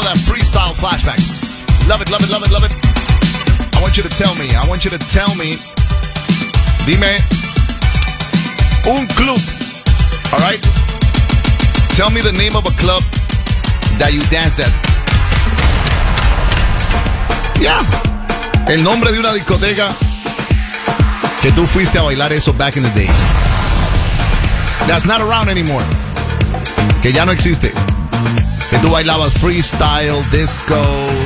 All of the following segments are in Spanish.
that freestyle flashbacks. Love it, love it, love it, love it. I want you to tell me. Dime un club. All right? Tell me the name of a club that you danced at. Yeah. El nombre de una discoteca que tú fuiste a bailar eso back in the day. That's not around anymore. Que ya no existe. Que tú bailabas freestyle, disco.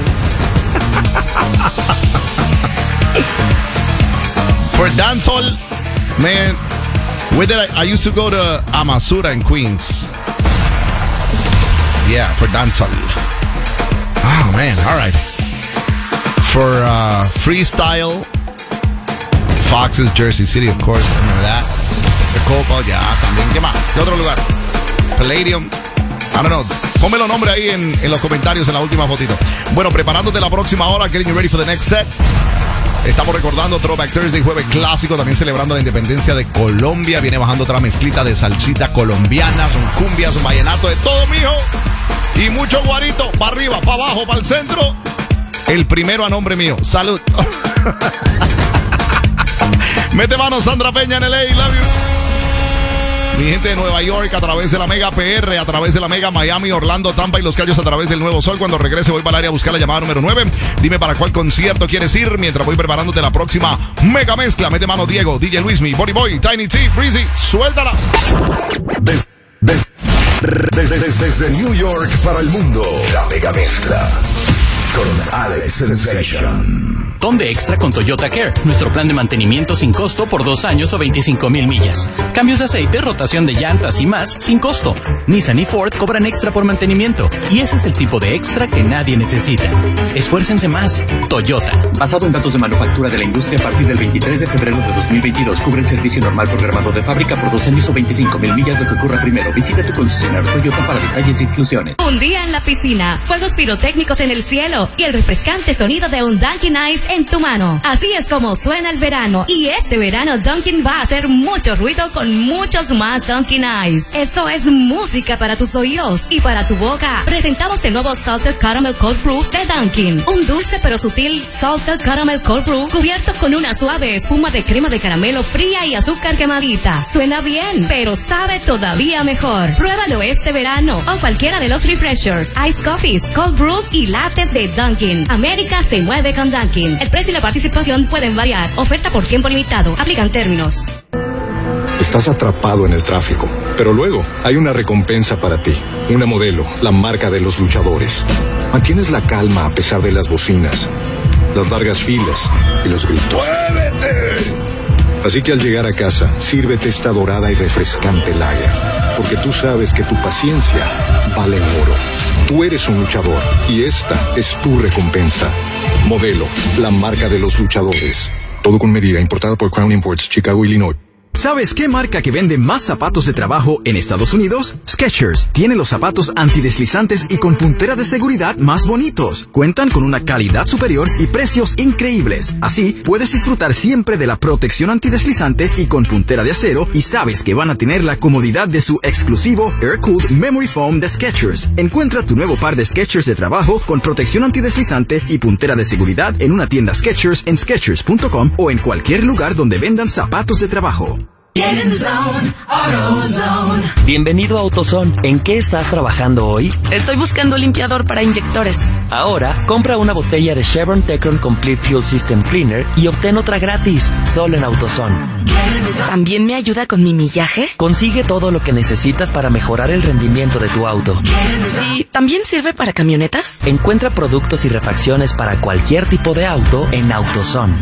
For dancehall, man, where did I used to go to Amasura in Queens. Yeah, for dancehall. Oh, man, all right. For freestyle, Fox's Jersey City, of course. Remember that? The Copa, ya, también. ¿Qué más? ¿Qué otro lugar? Palladium. I don't know. Ponme los nombres ahí en los comentarios en la última fotito. Bueno, preparándote la próxima hora. Getting you ready for the next set. Estamos recordando Throwback Thursday, jueves clásico. También celebrando la independencia de Colombia. Viene bajando otra mezclita de salsita colombiana. Son cumbias, un vallenato, de todo, mijo. Y mucho guarito. Para arriba, para abajo, para el centro. El primero a nombre mío. Salud. Mete mano Sandra Peña en LA. Love you. Mi gente de Nueva York a través de la Mega PR, a través de la Mega Miami, Orlando, Tampa y Los Cayos a través del Nuevo Sol. Cuando regrese voy para el área a buscar la llamada número 9. Dime para cuál concierto quieres ir mientras voy preparándote la próxima mega mezcla. Mete mano Diego, DJ Luismi, Body Boy, Tiny T, Breezy. Suéltala. Desde New York para el mundo, la mega mezcla con Alex Sensation. Donde extra con Toyota Care, nuestro plan de mantenimiento sin costo por 2 años o 25,000 millas. Cambios de aceite, rotación de llantas y más sin costo. Nissan y Ford cobran extra por mantenimiento y ese es el tipo de extra que nadie necesita. Esfuércense más. Toyota. Basado en datos de manufactura de la industria a partir del 23 de febrero de 2022, cubre el servicio normal programado de fábrica por 2 años o 25,000 millas, lo que ocurra primero. Visita tu concesionario Toyota para detalles y exclusiones. Un día en la piscina, fuegos pirotécnicos en el cielo y el refrescante sonido de un Dunkin' Ice en tu mano. Así es como suena el verano. Y este verano Dunkin' va a hacer mucho ruido con muchos más Dunkin' Ice. Eso es música para tus oídos y para tu boca. Presentamos el nuevo Salted Caramel Cold Brew de Dunkin'. Un dulce pero sutil Salted Caramel Cold Brew cubierto con una suave espuma de crema de caramelo fría y azúcar quemadita. Suena bien, pero sabe todavía mejor. Pruébalo este verano o cualquiera de los refreshers, ice coffees, cold brews y lattes de Dunkin'. América se mueve con Dunkin'. El precio y la participación pueden variar. Oferta por tiempo limitado. Aplican términos. Estás atrapado en el tráfico, pero luego hay una recompensa para ti. Una Modelo, la marca de los luchadores. Mantienes la calma a pesar de las bocinas, las largas filas y los gritos. ¡Muévete! Así que al llegar a casa, sírvete esta dorada y refrescante lager, porque tú sabes que tu paciencia vale oro. Tú eres un luchador y esta es tu recompensa. Modelo, la marca de los luchadores. Todo con medida, importada por Crown Imports, Chicago, Illinois. ¿Sabes qué marca que vende más zapatos de trabajo en Estados Unidos? Skechers. Tiene los zapatos antideslizantes y con puntera de seguridad más bonitos. Cuentan con una calidad superior y precios increíbles. Así, puedes disfrutar siempre de la protección antideslizante y con puntera de acero y sabes que van a tener la comodidad de su exclusivo Air Cooled Memory Foam de Skechers. Encuentra tu nuevo par de Skechers de trabajo con protección antideslizante y puntera de seguridad en una tienda Skechers en Skechers.com o en cualquier lugar donde vendan zapatos de trabajo. Get in the zone, AutoZone. Bienvenido a AutoZone. ¿En qué estás trabajando hoy? Estoy buscando limpiador para inyectores. Ahora, compra una botella de Chevron Tecron Complete Fuel System Cleaner y obtén otra gratis, solo en AutoZone. ¿También me ayuda con mi millaje? Consigue todo lo que necesitas para mejorar el rendimiento de tu auto. ¿Y también sirve para camionetas? Encuentra productos y refacciones para cualquier tipo de auto en AutoZone.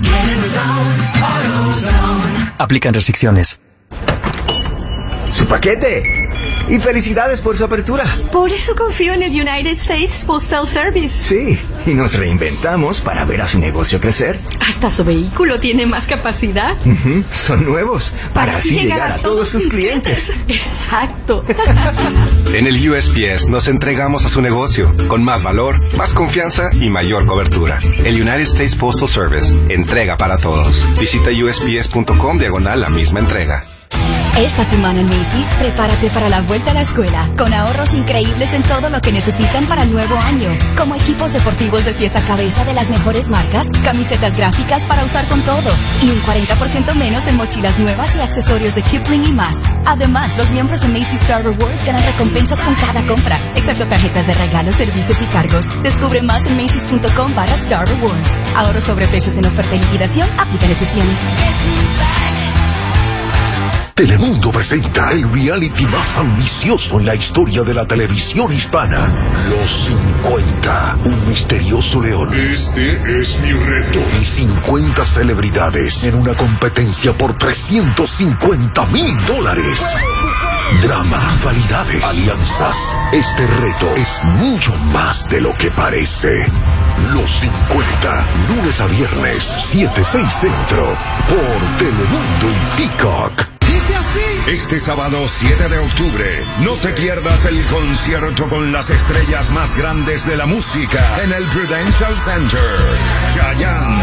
Aplican restricciones. ¡Su paquete! Y felicidades por su apertura. Por eso confío en el United States Postal Service. Sí, y nos reinventamos para ver a su negocio crecer. Hasta su vehículo tiene más capacidad. Son nuevos, para así llegar a todos sus clientes. Exacto. En el USPS nos entregamos a su negocio, con más valor, más confianza y mayor cobertura. El United States Postal Service, entrega para todos. Visita USPS.com/la misma entrega. Esta semana en Macy's, prepárate para la vuelta a la escuela, con ahorros increíbles en todo lo que necesitan para el nuevo año, como equipos deportivos de pies a cabeza de las mejores marcas, camisetas gráficas para usar con todo, y un 40% menos en mochilas nuevas y accesorios de Kipling y más. Además, los miembros de Macy's Star Rewards ganan recompensas con cada compra, excepto tarjetas de regalos, servicios y cargos. Descubre más en Macy's.com/Star Rewards. Ahorros sobre precios en oferta y liquidación, aplican excepciones. Telemundo presenta el reality más ambicioso en la historia de la televisión hispana. Los 50. Un misterioso león. Este es mi reto. Y 50 celebridades en una competencia por $350,000. Drama, rivalidades, alianzas. Este reto es mucho más de lo que parece. Los 50, lunes a viernes, 7-6 Centro, por Telemundo y Peacock. Este sábado 7 de octubre, no te pierdas el concierto con las estrellas más grandes de la música en el Prudential Center. Chayanne,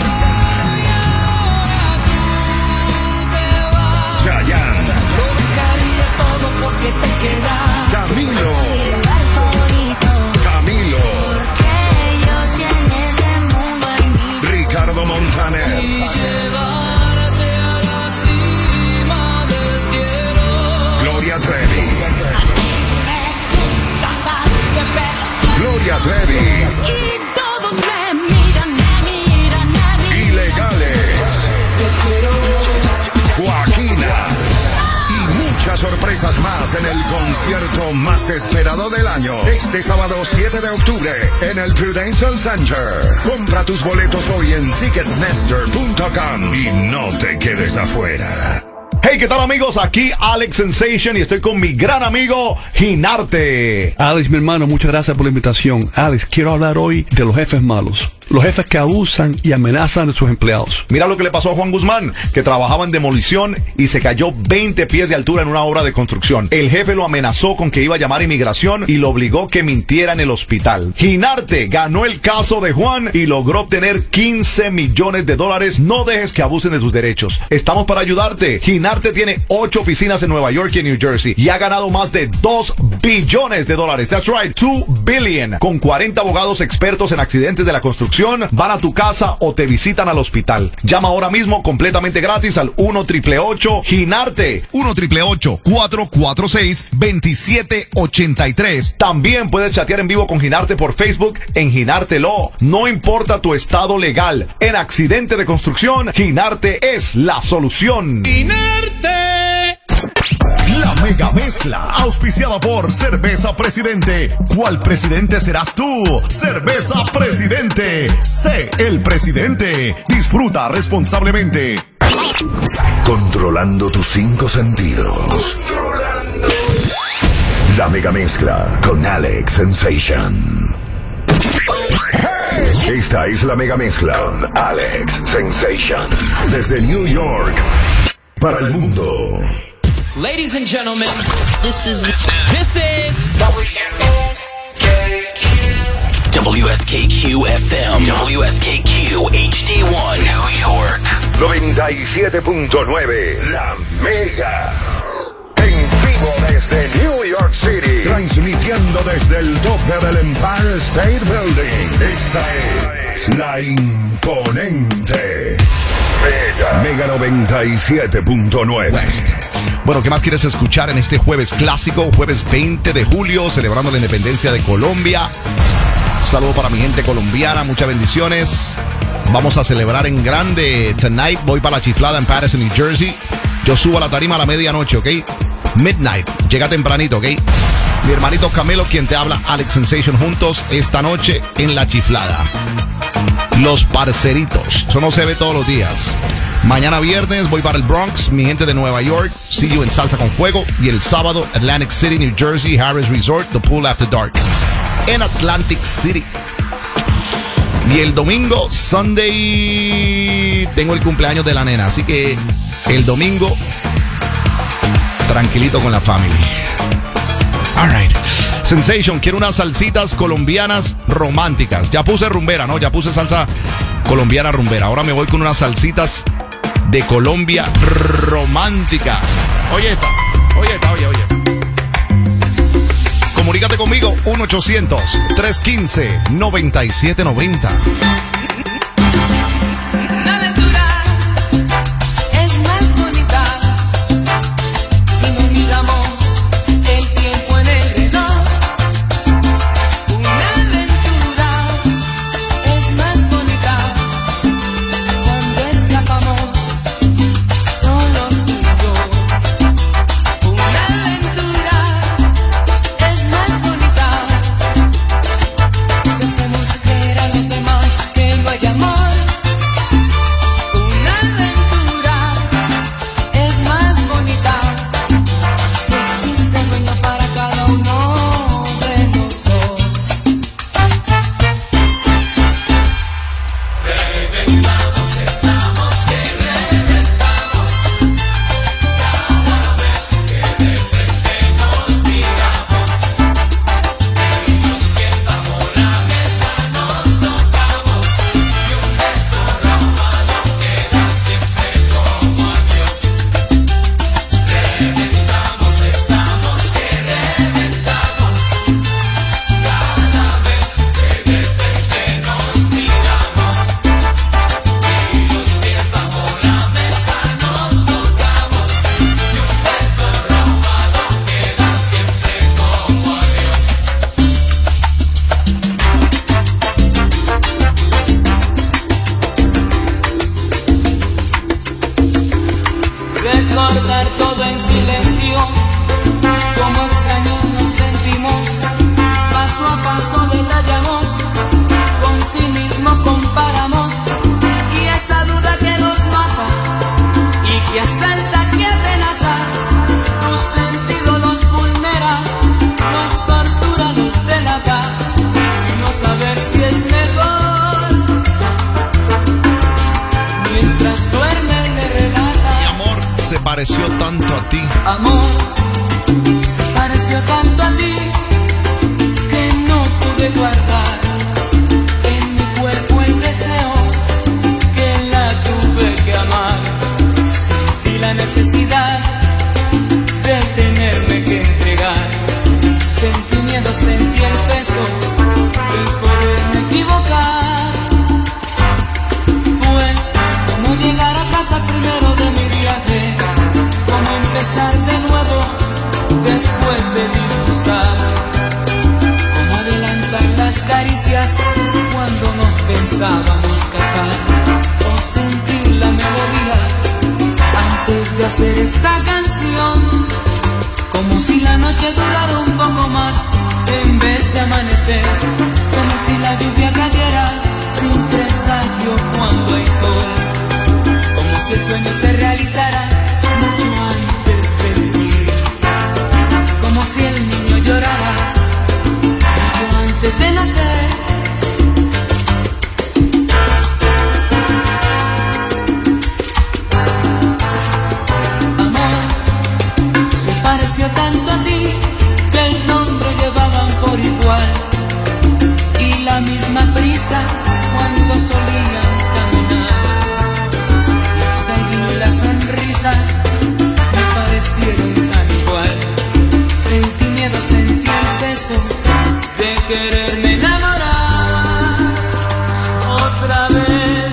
Camilo, Ricardo Montaner, Gloria Trevi, Y todos me miran. Ilegales, Joaquina y muchas sorpresas más en el concierto más esperado del año. Este sábado 7 de octubre en el Prudential Center. Compra tus boletos hoy en Ticketmaster.com y no te quedes afuera. Hey, ¿qué tal, amigos? Aquí Alex Sensation y estoy con mi gran amigo Ginarte. Alex, mi hermano, muchas gracias por la invitación. Alex, quiero hablar hoy de los jefes malos. Los jefes que abusan y amenazan a sus empleados. Mira lo que le pasó a Juan Guzmán, que trabajaba en demolición y se cayó 20 pies de altura en una obra de construcción. El jefe lo amenazó con que iba a llamar a inmigración y lo obligó que mintiera en el hospital. Ginarte ganó el caso de Juan y logró obtener $15 millones. No dejes que abusen de tus derechos. Estamos para ayudarte. Ginarte tiene 8 oficinas en Nueva York y en New Jersey y ha ganado más de $2 billones. That's right, 2 billion. Con 40 abogados expertos en accidentes de la construcción, van a tu casa o te visitan al hospital. Llama ahora mismo completamente gratis al 1-888-GINARTE. 1-888-446-2783. También puedes chatear en vivo con Ginarte por Facebook en Ginarte Law. No importa tu estado legal. En accidente de construcción, Ginarte es la solución. ¡Ginarte! La mega mezcla, auspiciada por Cerveza Presidente. ¿Cuál presidente serás tú? Cerveza Presidente. Sé el presidente. Disfruta responsablemente. Controlando tus 5 sentidos. La mega mezcla con Alex Sensation. Esta es la mega mezcla con Alex Sensation. Desde New York para el mundo. Ladies and gentlemen, this is WSKQ FM, WSKQ HD1, New York. 97.9, La Mega. En vivo desde New York City. Transmitiendo desde el tope del Empire State Building. Esta es la imponente Mega 97.9. Bueno, ¿qué más quieres escuchar en este jueves clásico? Jueves 20 de julio, celebrando la independencia de Colombia. Saludo para mi gente colombiana, muchas bendiciones. Vamos a celebrar en grande tonight. Voy para la chiflada en Patterson, New Jersey. Yo subo a la tarima a la medianoche, ¿ok? Midnight, llega tempranito, ¿ok? Mi hermanito Camilo, quien te habla, Alex Sensation, juntos esta noche en la chiflada. Los parceritos, eso no se ve todos los días. Mañana viernes voy para el Bronx, mi gente de Nueva York. See you en Salsa con Fuego. Y el sábado, Atlantic City, New Jersey, Harris Resort, The Pool After Dark. En Atlantic City. Y el domingo, Sunday, tengo el cumpleaños de la nena. Así que el domingo, tranquilito con la familia. All right. Sensation, quiero unas salsitas colombianas románticas. Ya puse rumbera, ¿no? Ya puse salsa colombiana rumbera. Ahora me voy con unas salsitas de Colombia romántica. Oye. Comunícate conmigo, 1-800-315-9790. Recordar todo en silencio, como extraños nos sentimos, paso a paso detallamos, con sí mismo comparamos, y esa duda que nos mata, y que asalta, que amenaza, tu sentido los vulnera, nos tortura, los delata, y no saber si es mejor, mientras duerme le relata. Se pareció tanto a ti. Amor, se pareció tanto a ti que no pude guardar en mi cuerpo el deseo que la tuve que amar. Sentí la necesidad de tenerme que entregar. Sentí miedo, sentí el peso de poderme equivocar. Fue como llegar a casa primero de mi viaje, como empezar de nuevo después de disgustar, como adelantar las caricias cuando nos pensábamos casar, o sentir la melodía antes de hacer esta canción, como si la noche durara un poco más en vez de amanecer, como si la lluvia cayera sin presagio cuando hay sol, como si el sueño se realizara mucho antes de vivir, como si el niño llorara mucho antes de nacer. Amor, se pareció tanto a ti que el nombre llevaban por igual, y la misma prisa cuando solían caminar, y hasta el vino y la sonrisa me parecieron tan igual. Sentí miedo, sentí el peso de quererme enamorar otra vez.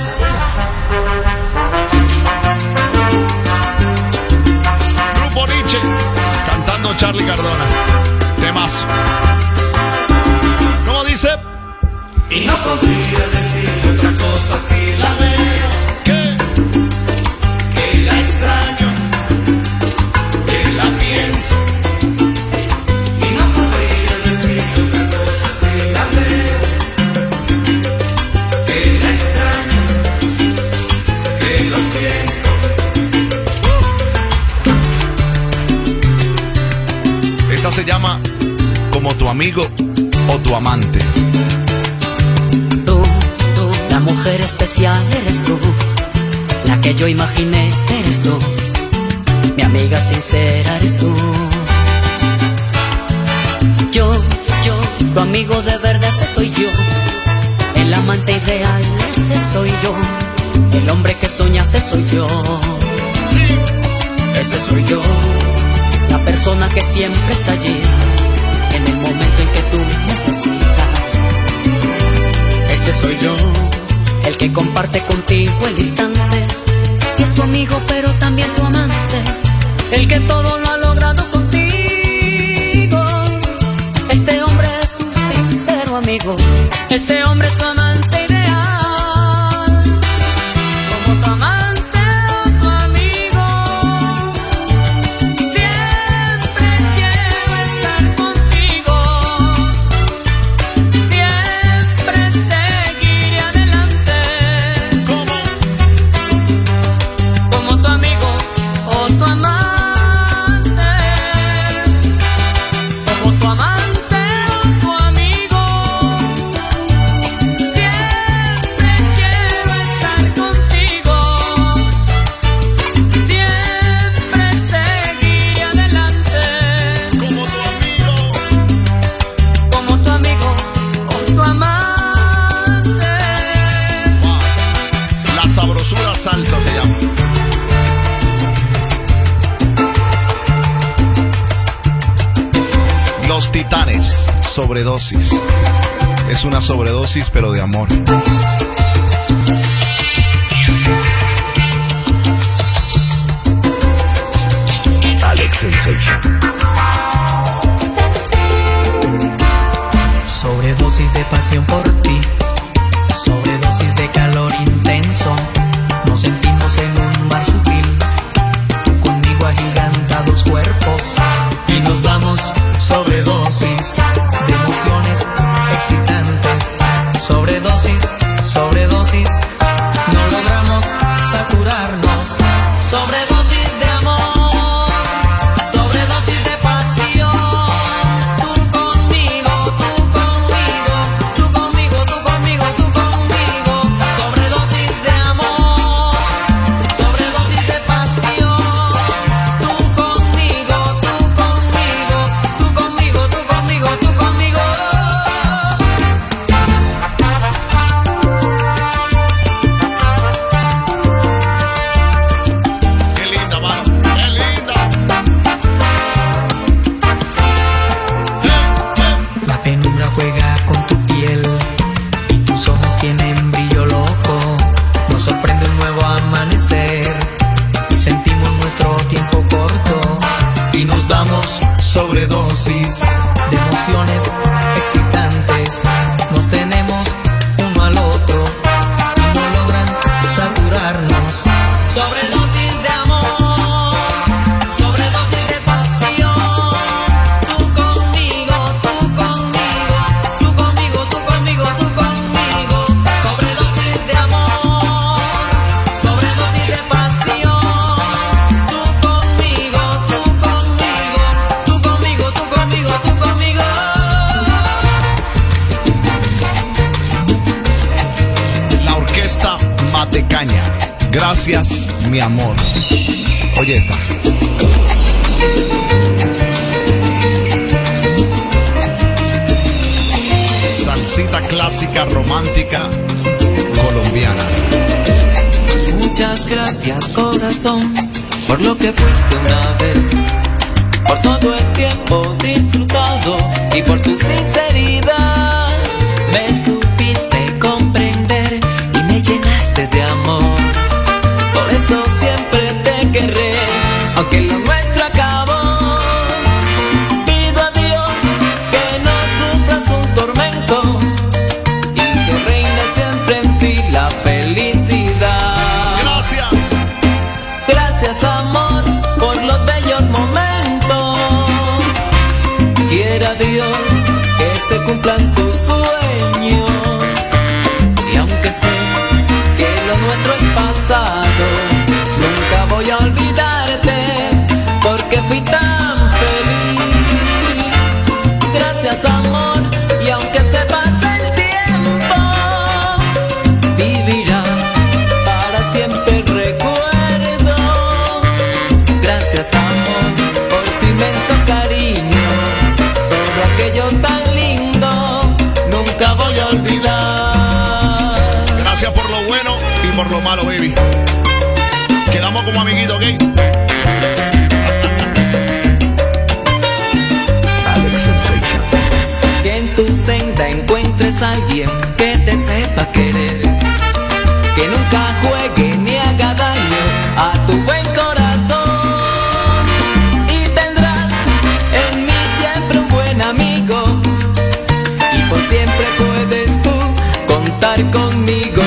Grupo Nietzsche cantando Charly Cardona. Temazo. ¿Cómo dice? Y no podría decir otra cosa si la veo, que la extraño, que la pienso. Y no podría decir otra cosa si la veo, que la extraño, que lo siento. Esta se llama Como tu amigo o tu amante. La mujer especial eres tú, la que yo imaginé eres tú, mi amiga sincera eres tú. Yo, tu amigo de verdad ese soy yo, el amante ideal ese soy yo, el hombre que soñaste soy yo. Sí. Ese soy yo, la persona que siempre está allí en el momento en que tú necesitas. Ese soy yo, el que comparte contigo el instante y es tu amigo pero también tu amante, el que todo lo ha logrado contigo. Este hombre es tu sincero amigo, este hombre es tu amante ideal, como tu amante o tu amigo. Siempre quiero estar contigo, siempre seguiré adelante, como tu amigo o tu amante, como tu amante o tu amigo. Siempre quiero estar contigo, siempre seguiré adelante, como tu amigo o tu amante. La sabrosura salsa se llama. Los Titanes, sobredosis. Es una sobredosis pero de amor. Alex Sensation. Sobredosis de pasión por ti, sobredosis de calor intenso. Nos sentimos en un mar sutil, tú conmigo agigantados cuerpos, y nos damos sobredosis de emociones excitantes. Sobredosis, sobredosis, no logramos saturarnos. Sobredosis de amor, sobredosis de pasión. Tú conmigo, tú conmigo, tú conmigo, tú conmigo, tú conmigo. Sobredosis de amor, sobredosis de pasión. Tú conmigo, tú conmigo, tú conmigo, tú conmigo, tú conmigo. Qué linda, mano. Qué linda. La penumbra juega con tu piel y tus ojos tienen brillo loco. Nos sorprende un nuevo amanecer y sentimos nuestro tiempo corto y nos damos sobredosis de emociones excitantes. Nos tenemos uno al otro y no logran saturarnos. Sobredosis de amor, sobredosis de pasión. Tú conmigo, tú conmigo, tú conmigo, tú conmigo, tú conmigo. Sobredosis de amor, sobredosis de pasión. Tú conmigo, tú conmigo, tú conmigo, tú conmigo, tú conmigo. La orquesta Matecaña. Gracias, mi amor. Oye esta. Salsita clásica, romántica, colombiana. Muchas gracias, corazón, por lo que fuiste una vez, por todo el tiempo disfrutado y por tu sinceridad. Me supiste comprender y me llenaste de amor. Por eso siempre te querré, aunque lo nuestro acabó. Pido a Dios que no sufras un tormento y que reine siempre en ti la felicidad. Gracias. Gracias, amor, por los bellos momentos. Quiera Dios que se cumplan tus sueños. Y aunque sé que lo nuestro es pasado, nunca voy a olvidarte porque fui tan feliz. Gracias, amor, y aunque se pase el tiempo, vivirá para siempre el recuerdo. Gracias, amor, por tu inmenso cariño. Todo aquello tan lindo, nunca voy a olvidar. Gracias por lo bueno y por lo malo, baby. Quedamos como amiguitos, ¿ok? en tu senda encuentres a alguien que te sepa querer, que nunca juegue ni haga daño a tu buen corazón, y tendrás en mí siempre un buen amigo, y por siempre puedes tú contar conmigo.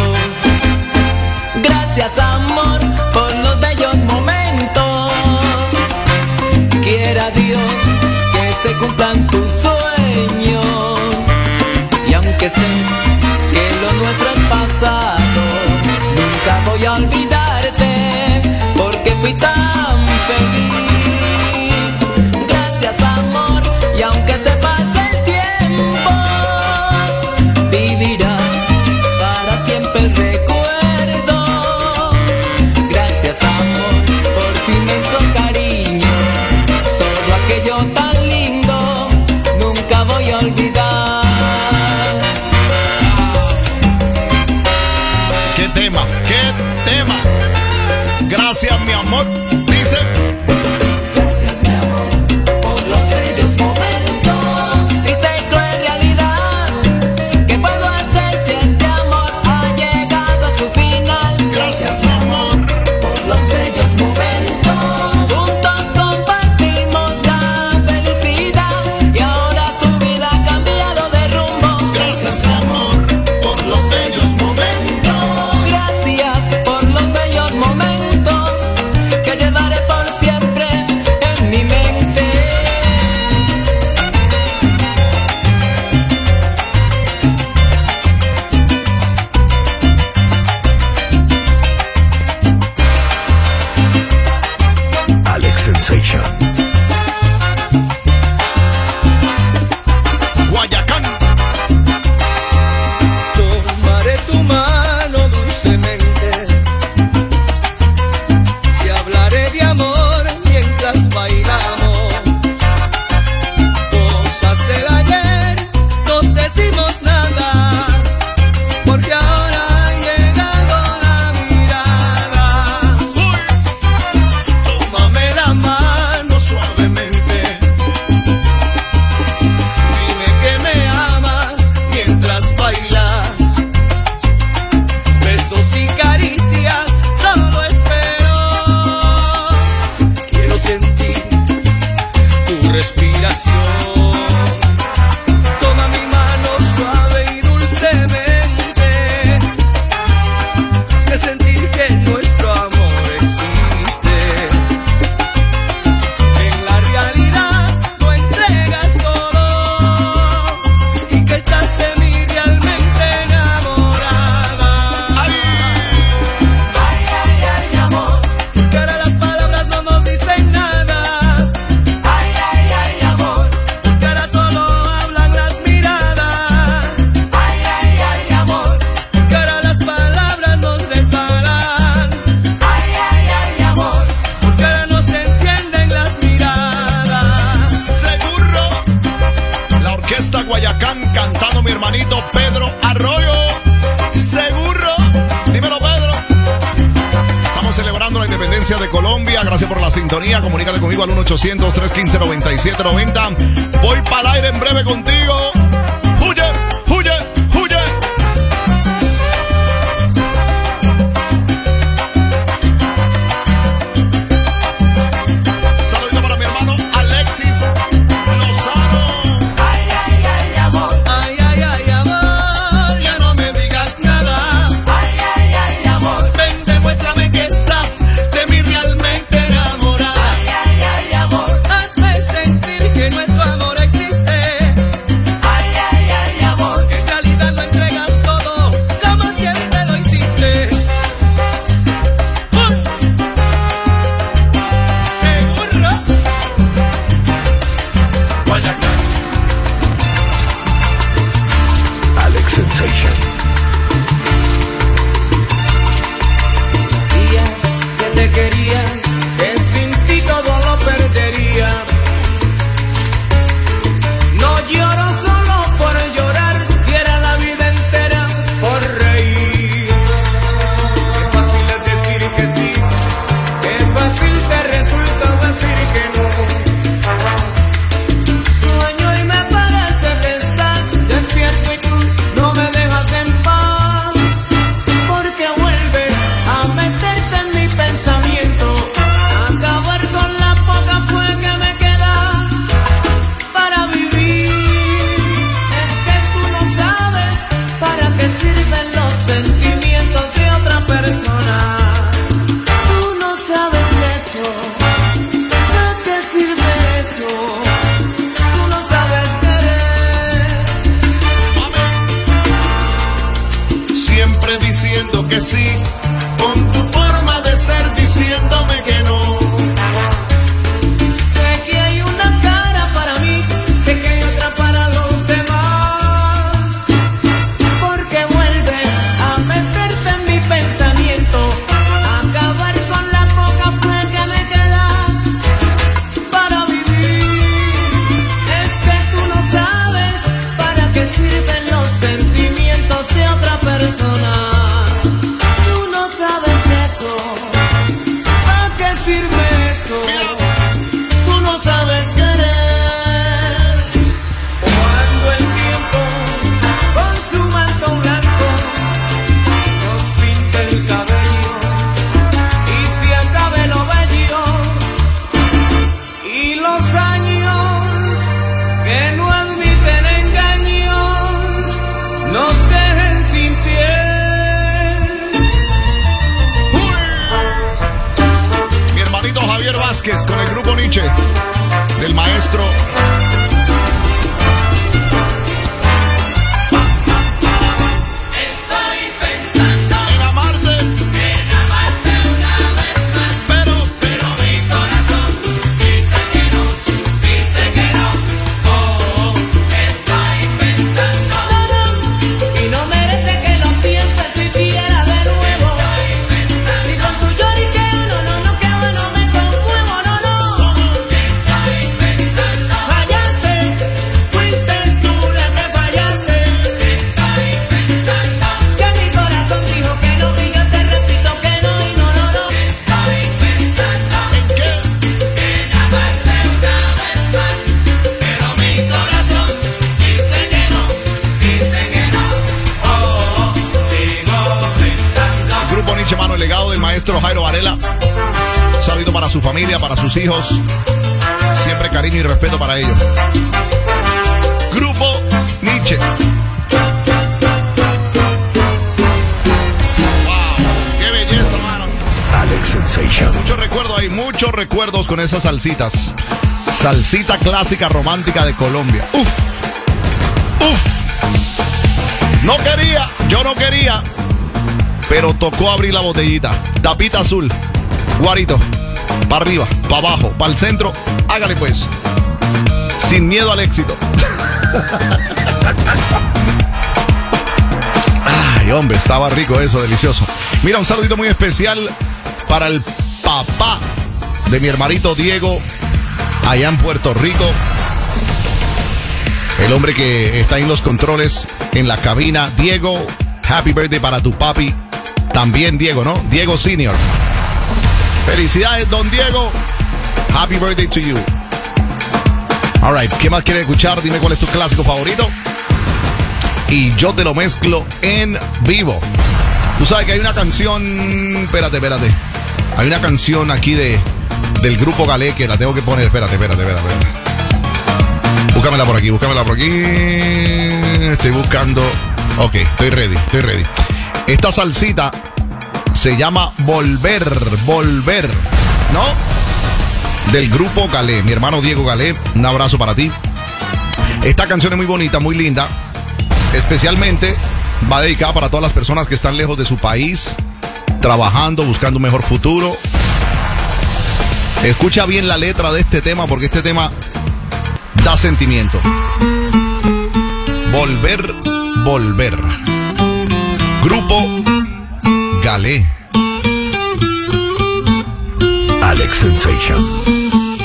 Gracias, amor, por los bellos momentos. Quiera Dios que se cumplan tus sueños, y aunque sé que lo nuestro es pasado, nunca voy a olvidarte porque fui tan feliz. Gracias, amor, y aunque se pase el tiempo, vivirá para siempre el recuerdo. Gracias, amor, por tu inmenso cariño, todo aquello tan lindo nunca voy a olvidar. ¡Qué tema! ¡Qué tema! Gracias, mi amor. Dice. Gracias, mi amor, por los bellos momentos. Triste y cruel realidad, ¿qué puedo hacer si este amor ha llegado a su final? Gracias, amor, por los bellos momentos. Juntos compartimos la felicidad y ahora tu vida ha cambiado de rumbo. gracias, amor, por los bellos momentos. Gracias por los bellos momentos que llevaré por siempre en mi mente. Alex Sensation. Guayacán. Tomaré tu mano dulcemente y hablaré de amor mientras bailamos. Cosas del ayer nos decimos nada, porque ahora ha llegado la mirada. Tómame la mano suavemente. Dime que me amas mientras bailas. Besos y caricias solo espero. Quiero sentir tu respiración. Toma mi mano suave y dulcemente. Hazme sentir que nuestro amor existe. En la realidad tú entregas todo y que estás de mí realmente enamorada. ¡Ay! Ay, ay, ay, amor, que ahora las palabras no nos dicen nada. Ay, ay, ay, amor, que ahora solo hablan las miradas. Ay, ay, ay, amor, que ahora las palabras nos resbalan. Ay, ay, ay, amor, que ahora nos encienden las miradas. Seguro. La orquesta Guayacán cantando mi hermanito Pedro Arroyo. Seguro. Dímelo, Pedro. Estamos celebrando la independencia de Colombia. Gracias por la sintonía. Comunícate conmigo al 1-800-315-9790. Voy para el aire en breve contigo. Huye, huye, huye. Saludito para mi hermano Alexis Lozano. Ay, ay, ay, amor. Ay, ay, ay, amor. Ya no me digas nada. Ay, ay, ay, amor. Ven, demuéstrame que estás de mí realmente enamorada. Ay, ay, ay, amor. Hazme sentir que nuestro amor existe. Ay, ay, ay, amor. Que en realidad lo entregas todo, como siempre lo hiciste. ¡Uy! Seguro. Guayacán. Alex Sensation. Sabías que te quería, que sin ti todo lo perdería. No lloro solo por llorar, diera la vida entera por reír. Qué fácil es decir que sí, qué fácil te resulta decir que no. Sueño y me parece que Vázquez con el grupo Nietzsche del maestro. Jairo Varela, sabido para su familia, para sus hijos, siempre cariño y respeto para ellos. Grupo Nietzsche. Wow, qué belleza, mano. Alex Sensation. Muchos recuerdos, hay muchos recuerdos con esas salsitas. Salsita clásica romántica de Colombia. Uf, uf. No quería, yo no quería, pero tocó abrir la botellita. Tapita azul, guarito, para arriba, para abajo, para el centro, hágale pues. Sin miedo al éxito. Ay, hombre, estaba rico eso, delicioso. Mira, un saludito muy especial para el papá de mi hermanito Diego, allá en Puerto Rico. El hombre que está en los controles, en la cabina. Diego, happy birthday para tu papi. También Diego, ¿no? Diego Senior. Felicidades, don Diego. Happy birthday to you. All right, ¿qué más quieres escuchar? Dime cuál es tu clásico favorito y yo te lo mezclo en vivo. Tú sabes que hay una canción... Espérate. Hay una canción aquí del grupo Galé que la tengo que poner. Espérate. Búscamela por aquí. Estoy buscando... Ok, estoy ready. Esta salsita se llama Volver, ¿no? Del grupo Galé. Mi hermano Diego Galé, un abrazo para ti. Esta canción es muy bonita, muy linda. Especialmente va dedicada para todas las personas que están lejos de su país, trabajando, buscando un mejor futuro. Escucha bien la letra de este tema, porque este tema da sentimiento. Volver. Grupo Galé. Alex Sensation.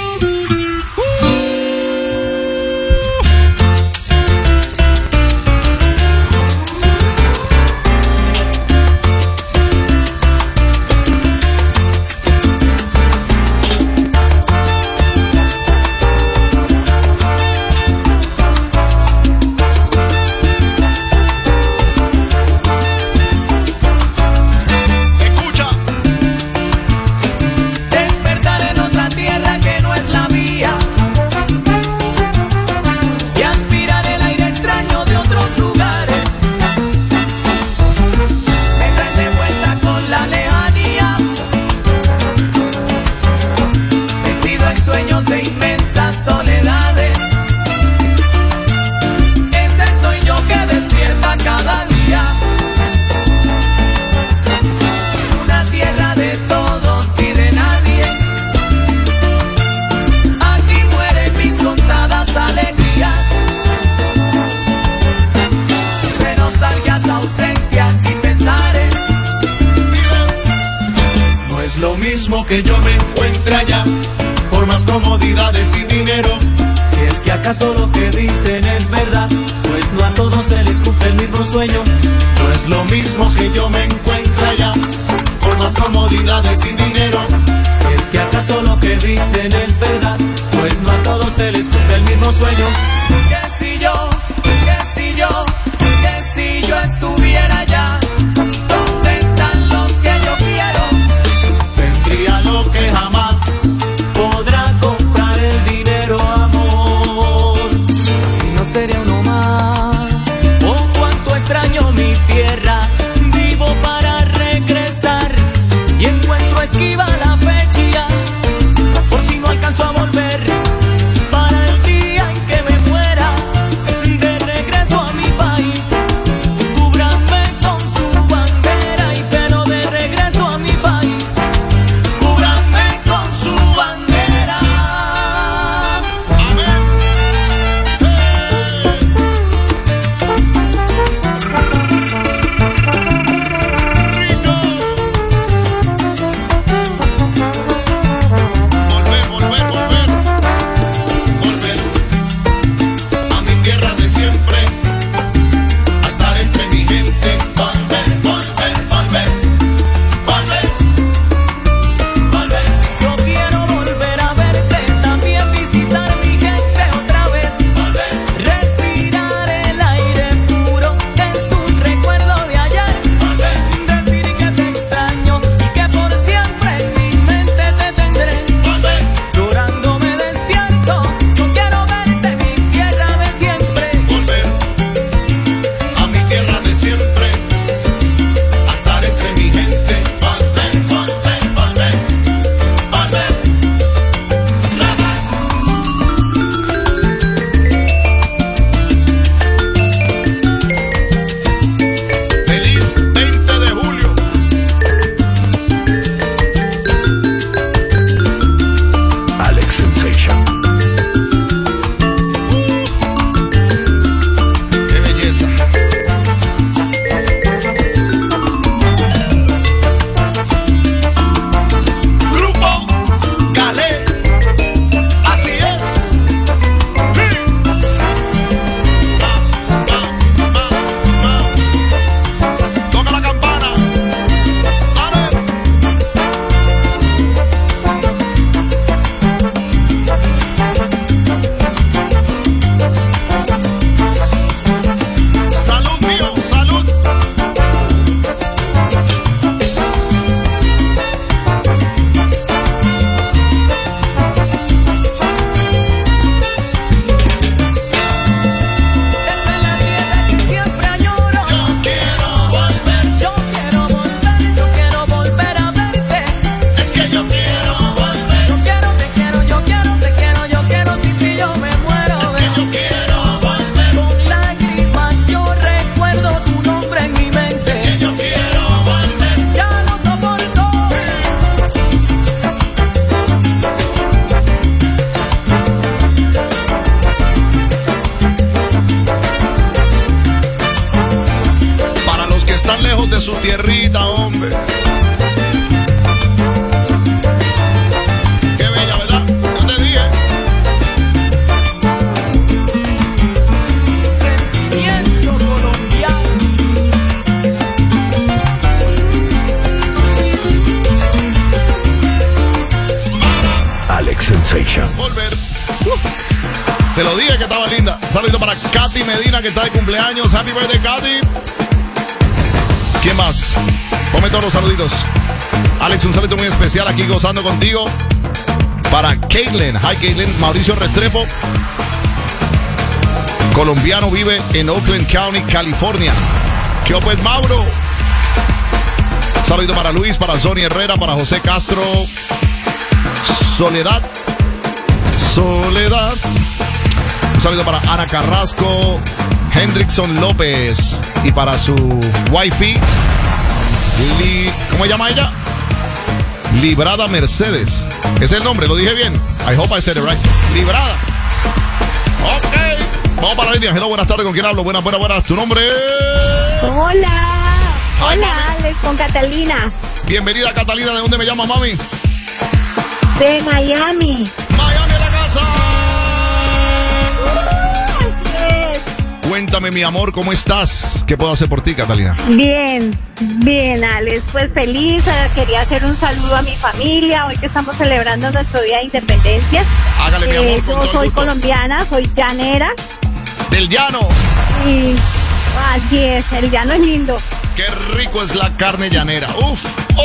Que yo me encuentre allá por más comodidades y dinero. Si es que acaso lo que dicen es verdad, pues no a todos se les cumple el mismo sueño. No es lo mismo que yo me encuentre allá por más comodidades y dinero. Si es que acaso lo que dicen es verdad, pues no a todos se les cumple el mismo sueño. Que si yo estuviera allá, ¿dónde están los que yo quiero? Tendría lo que jamás podrá comprar el dinero, amor. Si no sería uno más. Oh, cuánto extraño mi tierra. Vivo para regresar y encuentro esquiva la fecha. Por si su tierrita, hombre. Qué bella, ¿verdad? Yo te dije. Sentimiento colombiano. Alex Sensation. Volver. Te lo dije que estaba linda. Saludo para Katy Medina, que está de cumpleaños. Happy birthday, Katy. ¿Quién más? Ponme todos los saluditos. Alex, un saludo muy especial aquí gozando contigo. Para Caitlin. Hi, Caitlin. Mauricio Restrepo, colombiano, vive en Oakland County, California. ¿Qué opes, Mauro? Saludo para Luis, para Sony Herrera, para José Castro. Soledad. Un saludo para Ana Carrasco, Hendrickson López y para su wifi, ¿cómo se llama ella? Librada Mercedes. Es el nombre, lo dije bien. I hope I said it right. Librada. Ok. Vamos para la línea. Hello, buenas tardes. ¿Con quién hablo? Buenas. ¿Tu nombre? Hola, Alex, con Catalina. Bienvenida, Catalina. ¿De dónde me llama, mami? De Miami. Miami a la casa. Así es. Cuéntame, mi amor, ¿cómo estás? ¿Qué puedo hacer por ti, Catalina? Bien, Alex. Pues feliz. Quería hacer un saludo a mi familia. Hoy que estamos celebrando nuestro Día de Independencia. Hágale, mi amor, con yo soy colombiana, soy llanera. Del llano. Y así es, el llano es lindo. Qué rico es la carne llanera. Uf.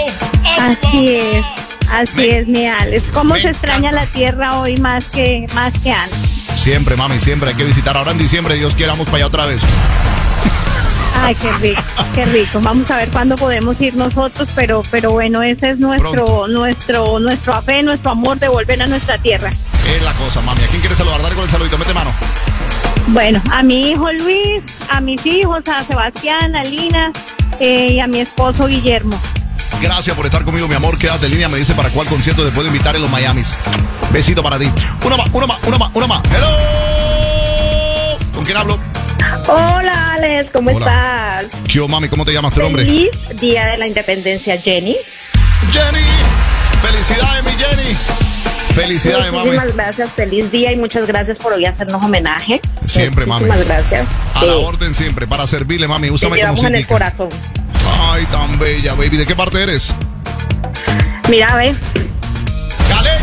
Así es, mi Alex. ¿Cómo se extraña la tierra hoy más que antes? Siempre, mami, siempre hay que visitar. Ahora en diciembre, Dios quiera, vamos para allá otra vez. Ay, qué rico. Vamos a ver cuándo podemos ir nosotros, pero bueno, ese es nuestro afán, nuestro amor de volver a nuestra tierra. Es la cosa, mami. ¿A quién quieres saludar? Dale con el saludito, mete mano. Bueno, a mi hijo Luis, a mis hijos, a Sebastián, a Lina y a mi esposo Guillermo. Gracias por estar conmigo, mi amor. Quédate en línea, me dice para cuál concierto te puedo invitar en los Miamis. Besito para ti. Una más. Hello. ¿Con quién hablo? Hola, Alex, ¿cómo estás? ¿Qué, mami? ¿Cómo te llamas, tu nombre? Feliz Día de la Independencia, Jenny. Felicidades, mi Jenny. Felicidades, mami. Muchísimas gracias, feliz día y muchas gracias por hoy hacernos homenaje. Siempre, mami. Muchísimas gracias. A la orden siempre, para servirle, mami. Úsame te como llevamos en el síndica. corazón. Ay, tan bella, baby. ¿De qué parte eres? Mira, ve. Cali.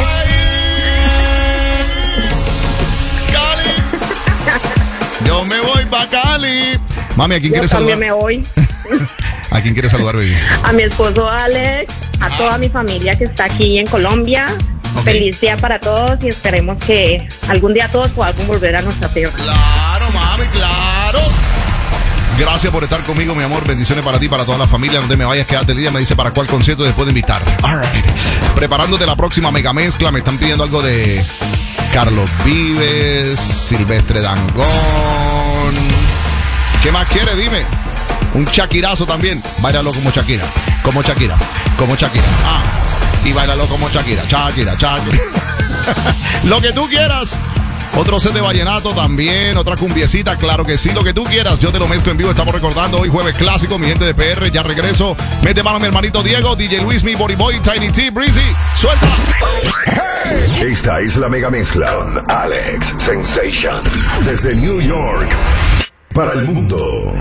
Yo me voy pa' Cali. Mami, ¿a quién quieres saludar? Yo también me voy. ¿A quién quieres saludar, baby? A mi esposo Alex, a toda mi familia que está aquí en Colombia. Okay. Feliz día para todos y esperemos que algún día todos podamos volver a nuestra tierra. Claro, mami, claro. Gracias por estar conmigo, mi amor. Bendiciones para ti, para toda la familia. Donde me vayas, quédate el día. Me dice para cuál concierto después de invitar. All right. Preparándote la próxima mega mezcla. Me están pidiendo algo de Carlos Vives, Silvestre Dangond. ¿Qué más quieres? Dime. Un Shakirazo también. Báilalo como Shakira. Como Shakira. Y báilalo como Shakira. Lo que tú quieras. Otro set de vallenato también, otra cumbiecita, claro que sí, lo que tú quieras, yo te lo mezclo en vivo. Estamos recordando hoy jueves clásico, mi gente de PR, ya regreso. Mete mano mi hermanito Diego, DJ Luis, mi Body Boy, Tiny T, Breezy, suelta. Esta es la mega mezcla con Alex Sensation, desde New York para el mundo.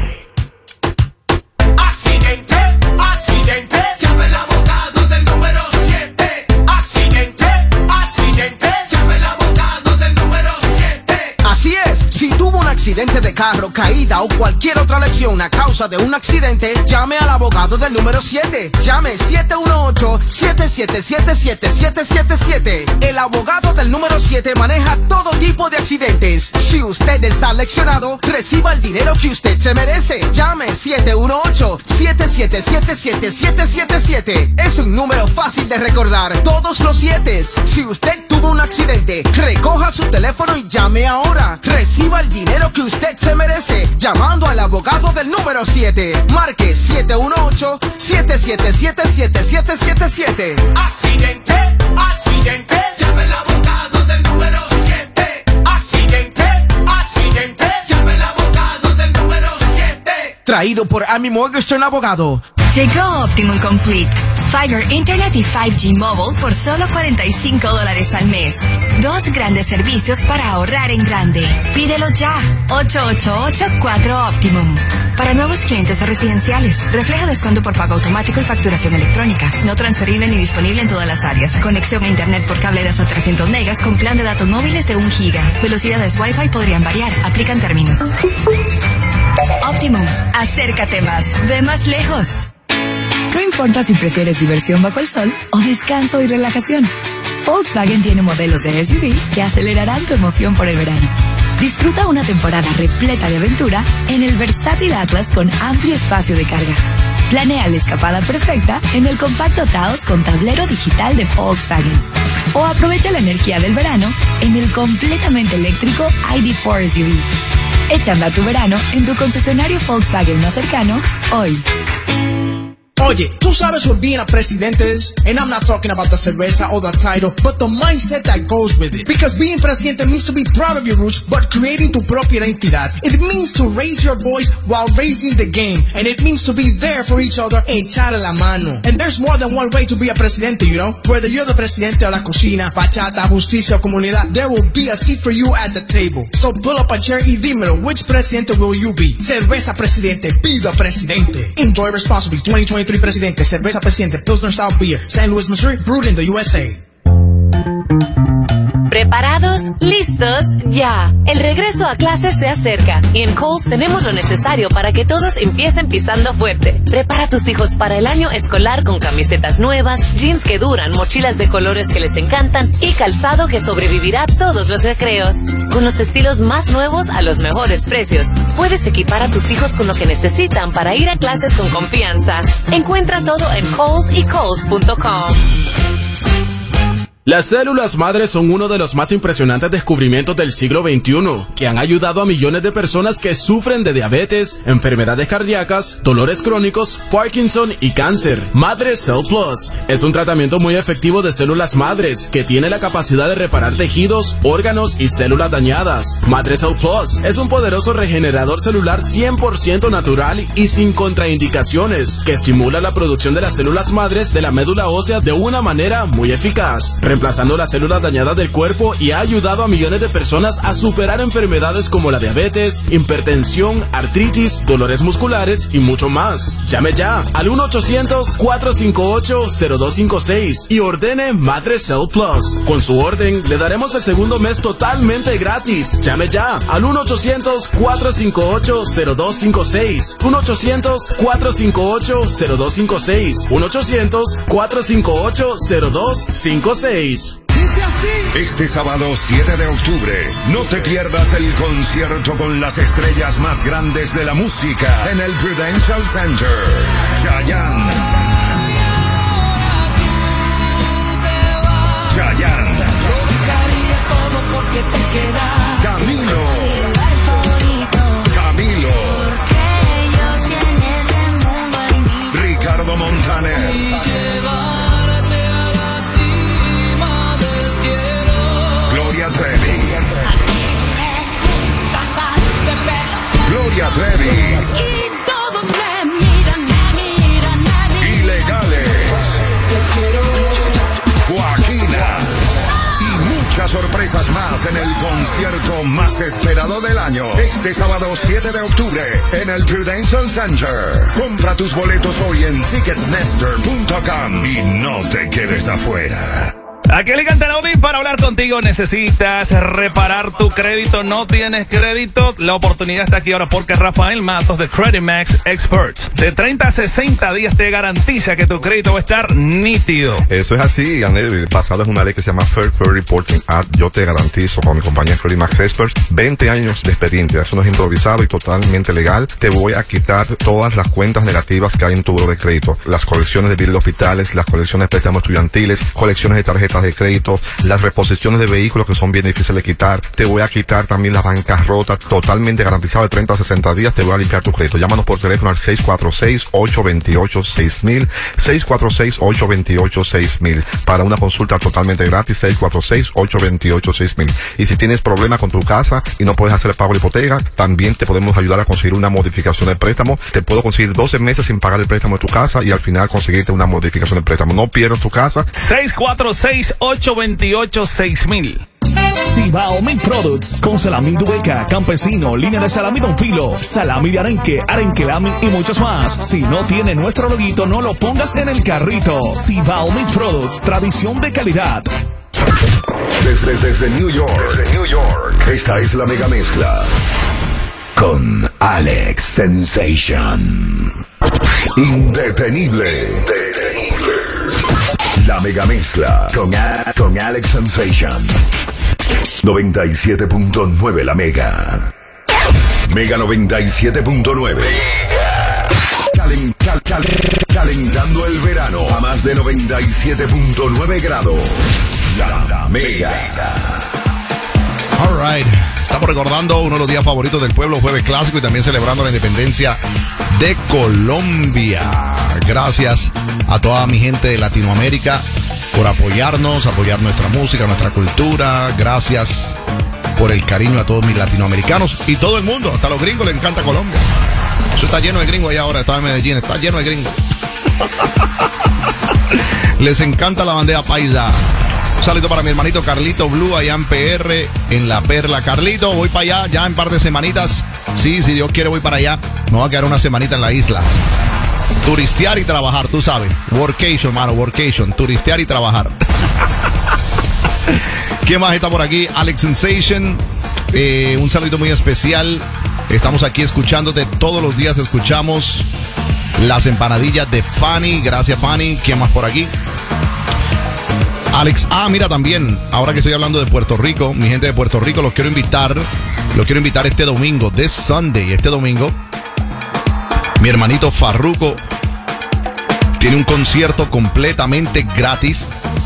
Accidente, llame al abogado del número 7. Accidente, llame al abogado del número 7. Así es, si tuvo un accidente de carro, caída o cualquier otra lesión a causa de un accidente, llame al abogado del número 7. Llame 718-777-7777. El abogado del número 7 maneja todo tipo de accidentes. Si usted está leccionado, reciba el dinero que usted se merece. Llame 718-777-7777. Es un número fácil de recordar. Todos los 7. Si usted tuvo un accidente, recoja su teléfono y llame ahora. Reciba el dinero que usted se merece llamando al abogado del número 7. Marque 718-777-7777. Accidente, llame al abogado del número 7. Accidente, llame al abogado del número 7. Traído por Amy Morgenstern Abogado. Llegó Optimum Complete. Fiber Internet y 5G Mobile por solo $45 al mes. 2 grandes servicios para ahorrar en grande. Pídelo ya. 888-4Optimum. Para nuevos clientes residenciales. Refleja descuento por pago automático y facturación electrónica. No transferible ni disponible en todas las áreas. Conexión a Internet por cable de hasta 300 megas con plan de datos móviles de 1 giga. Velocidades Wi-Fi podrían variar. Aplican términos. Optimum. Acércate más. Ve más lejos. No importa si prefieres diversión bajo el sol o descanso y relajación. Volkswagen tiene modelos de SUV que acelerarán tu emoción por el verano. Disfruta una temporada repleta de aventura en el versátil Atlas con amplio espacio de carga. Planea la escapada perfecta en el compacto Taos con tablero digital de Volkswagen. O aprovecha la energía del verano en el completamente eléctrico ID4 SUV. Echa a andar tu verano en tu concesionario Volkswagen más cercano hoy. Oye, tú sabes what being a presidente is? And I'm not talking about the cerveza or the title, but the mindset that goes with it. Because being presidente means to be proud of your roots, but creating tu propia identidad. It means to raise your voice while raising the game. And it means to be there for each other e echarle la mano. And there's more than one way to be a presidente, you know? Whether you're the presidente o la cocina, bachata, justicia o comunidad, there will be a seat for you at the table. So pull up a chair y dímelo, which presidente will you be? Cerveza Presidente, be the presidente. Enjoy responsibly. 2023 Presidente, Cerveza Presidente, Pilsner Style Beer, St. Louis, Missouri, brewed in the USA. ¿Preparados? ¿Listos? ¡Ya! El regreso a clases se acerca y en Kohl's tenemos lo necesario para que todos empiecen pisando fuerte. Prepara a tus hijos para el año escolar con camisetas nuevas, jeans que duran, mochilas de colores que les encantan y calzado que sobrevivirá a todos los recreos. Con los estilos más nuevos a los mejores precios, puedes equipar a tus hijos con lo que necesitan para ir a clases con confianza. Encuentra todo en Kohl's y Kohl's.com. Las células madres son uno de los más impresionantes descubrimientos del siglo XXI, que han ayudado a millones de personas que sufren de diabetes, enfermedades cardíacas, dolores crónicos, Parkinson y cáncer. Madre Cell Plus es un tratamiento muy efectivo de células madres que tiene la capacidad de reparar tejidos, órganos y células dañadas. Madre Cell Plus es un poderoso regenerador celular 100% natural y sin contraindicaciones, que estimula la producción de las células madres de la médula ósea de una manera muy eficaz, reemplazando las células dañadas del cuerpo, y ha ayudado a millones de personas a superar enfermedades como la diabetes, hipertensión, artritis, dolores musculares y mucho más. Llame ya al 1-800-458-0256 y ordene Madre Cell Plus. Con su orden le daremos el segundo mes totalmente gratis. Llame ya al 1-800-458-0256, 1-800-458-0256, 1-800-458-0256. Este sábado 7 de octubre, no te pierdas el concierto con las estrellas más grandes de la música en el Prudential Center. Chayanne. Camilo. Ricardo Montaner. Gloria Trevi. Y todos me miran. Ilegales. Joaquina. Y muchas sorpresas más en el concierto más esperado del año. Este sábado 7 de octubre en el Prudential Center. Compra tus boletos hoy en Ticketmaster.com y no te quedes afuera. Aquí le canta Naudín para hablar contigo. Necesitas reparar tu crédito, no tienes crédito. La oportunidad está aquí ahora porque Rafael Matos de Credit Max Expert de 30 a 60 días te garantiza que tu crédito va a estar nítido. Eso es así, Anel. Pasado es una ley que se llama Fair Credit Reporting Act. Yo te garantizo con mi compañía Credit Max Expert 20 años de experiencia. Eso no es improvisado y totalmente legal. Te voy a quitar todas las cuentas negativas que hay en tu buro de crédito. Las colecciones de bill de hospitales, las colecciones de préstamos estudiantiles, colecciones de tarjetas tarjetas de crédito, las reposiciones de vehículos que son bien difíciles de quitar. Te voy a quitar también la bancarrota, totalmente garantizado de 30 a 60 días. Te voy a limpiar tu crédito. Llámanos por teléfono al 646-828-6000, 646-828-6000 para una consulta totalmente gratis. 646-828-6000. Y si tienes problemas con tu casa y no puedes hacer el pago de hipoteca, también te podemos ayudar a conseguir una modificación de préstamo. Te puedo conseguir 12 meses sin pagar el préstamo de tu casa y al final conseguirte una modificación de préstamo. No pierdas tu casa. 646-828-6000. Cibao Meat Products, con salami Dubeca, campesino, línea de salami Don Filo, salami de arenque, arenque lami y muchos más. Si no tiene nuestro loguito, no lo pongas en el carrito. Cibao Meat Products, tradición de calidad. Desde New York, esta es la mega mezcla con Alex Sensation. Indetenible. La mega mezcla con Alex Sensation. 97.9 la mega. Mega 97.9. Calentando el verano a más de 97.9 grados. La mega. All right. Estamos recordando uno de los días favoritos del pueblo, Jueves Clásico, y también celebrando la independencia de Colombia. Gracias a toda mi gente de Latinoamérica por apoyarnos, apoyar nuestra música, nuestra cultura. Gracias por el cariño a todos mis latinoamericanos y todo el mundo, hasta los gringos les encanta Colombia. Eso está lleno de gringos allá ahora, está en Medellín, está lleno de gringos. Les encanta la bandeja paisa. Un saludo para mi hermanito Carlito Blue allá en PR, en La Perla. Carlito, voy para allá ya en par de semanitas. Sí, si Dios quiere voy para allá. Me voy a quedar una semanita en la isla. Turistear y trabajar, tú sabes. Workation, mano, workation. Turistear y trabajar. ¿Quién más está por aquí? Alex Sensation. Un saludo muy especial. Estamos aquí escuchándote todos los días. Escuchamos las empanadillas de Fanny. Gracias, Fanny. ¿Quién más por aquí? Alex, mira también, ahora que estoy hablando de Puerto Rico, mi gente de Puerto Rico, los quiero invitar este domingo, this Sunday, este domingo. Mi hermanito Farruko tiene un concierto completamente gratis.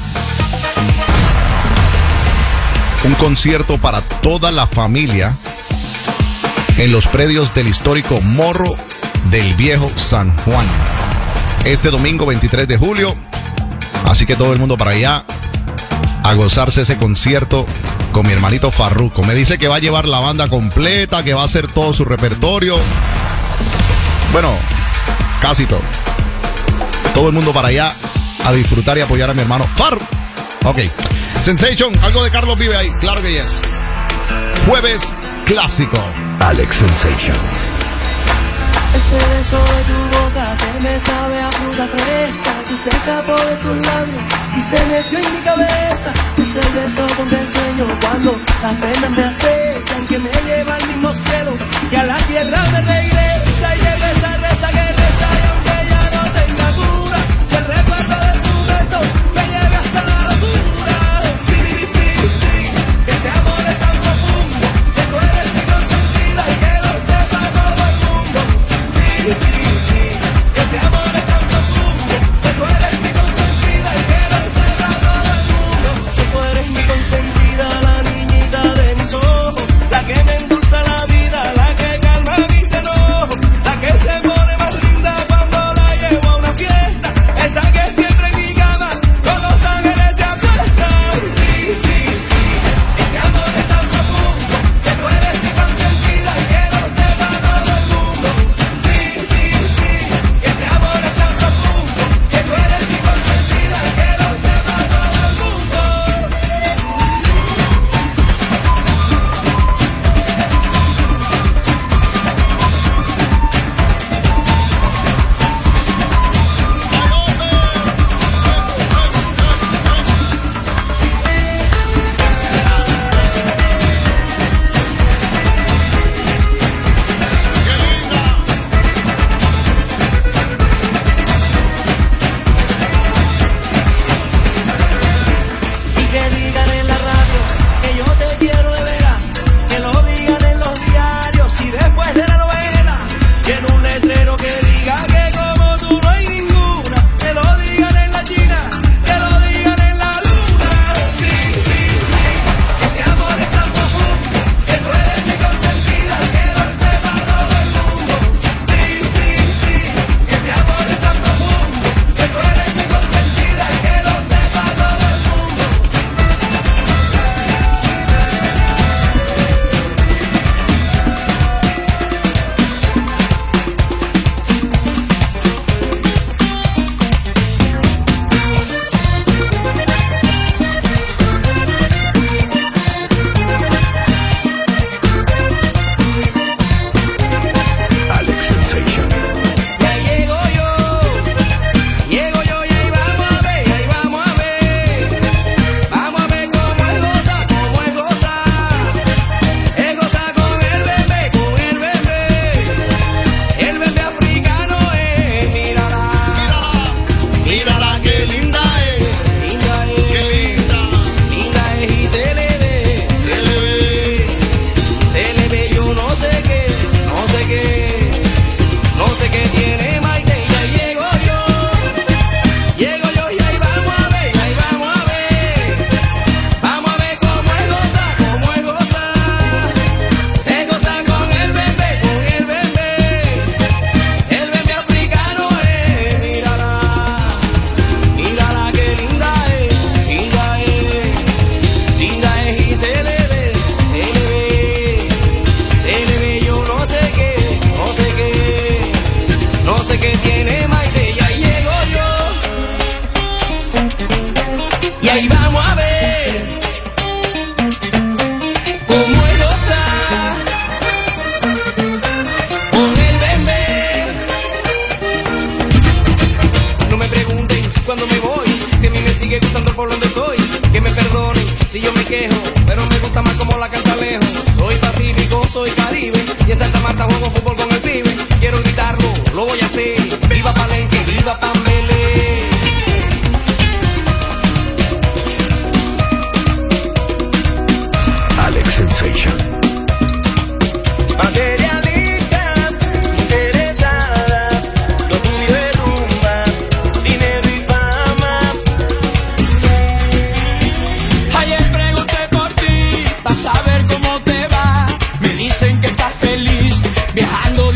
Un concierto para toda la familia en los predios del histórico Morro del Viejo San Juan. Este domingo 23 de julio. Así que todo el mundo para allá a gozarse ese concierto con mi hermanito Farruko. Me dice que va a llevar la banda completa, que va a hacer todo su repertorio. Bueno, casi todo. Todo el mundo para allá a disfrutar y apoyar a mi hermano Farruko. Ok. Sensation, algo de Carlos Vive ahí. Claro que yes. Jueves Clásico. Alex Sensation. Ese beso de tu boca que me sabe a fruta fresca, y se escapó de tus labios y se metió en mi cabeza. Es el beso con que sueño cuando las penas me acechan, que me lleva al mismo cielo y a la tierra me regresa. Y el reza que reza, y aunque ya no tenga cura, que el recuerdo de su beso me lleve hasta la locura. Sí, que este amor es tan profundo, que tú eres mi consentida y que lo sepa todo el mundo. Que este amor es tan profundo, que tú eres mi consentida y que lo sepa todo el mundo. Que tú eres mi consentida, la niñita de mis ojos, la que me endulza la vida, la que calma mis enojos.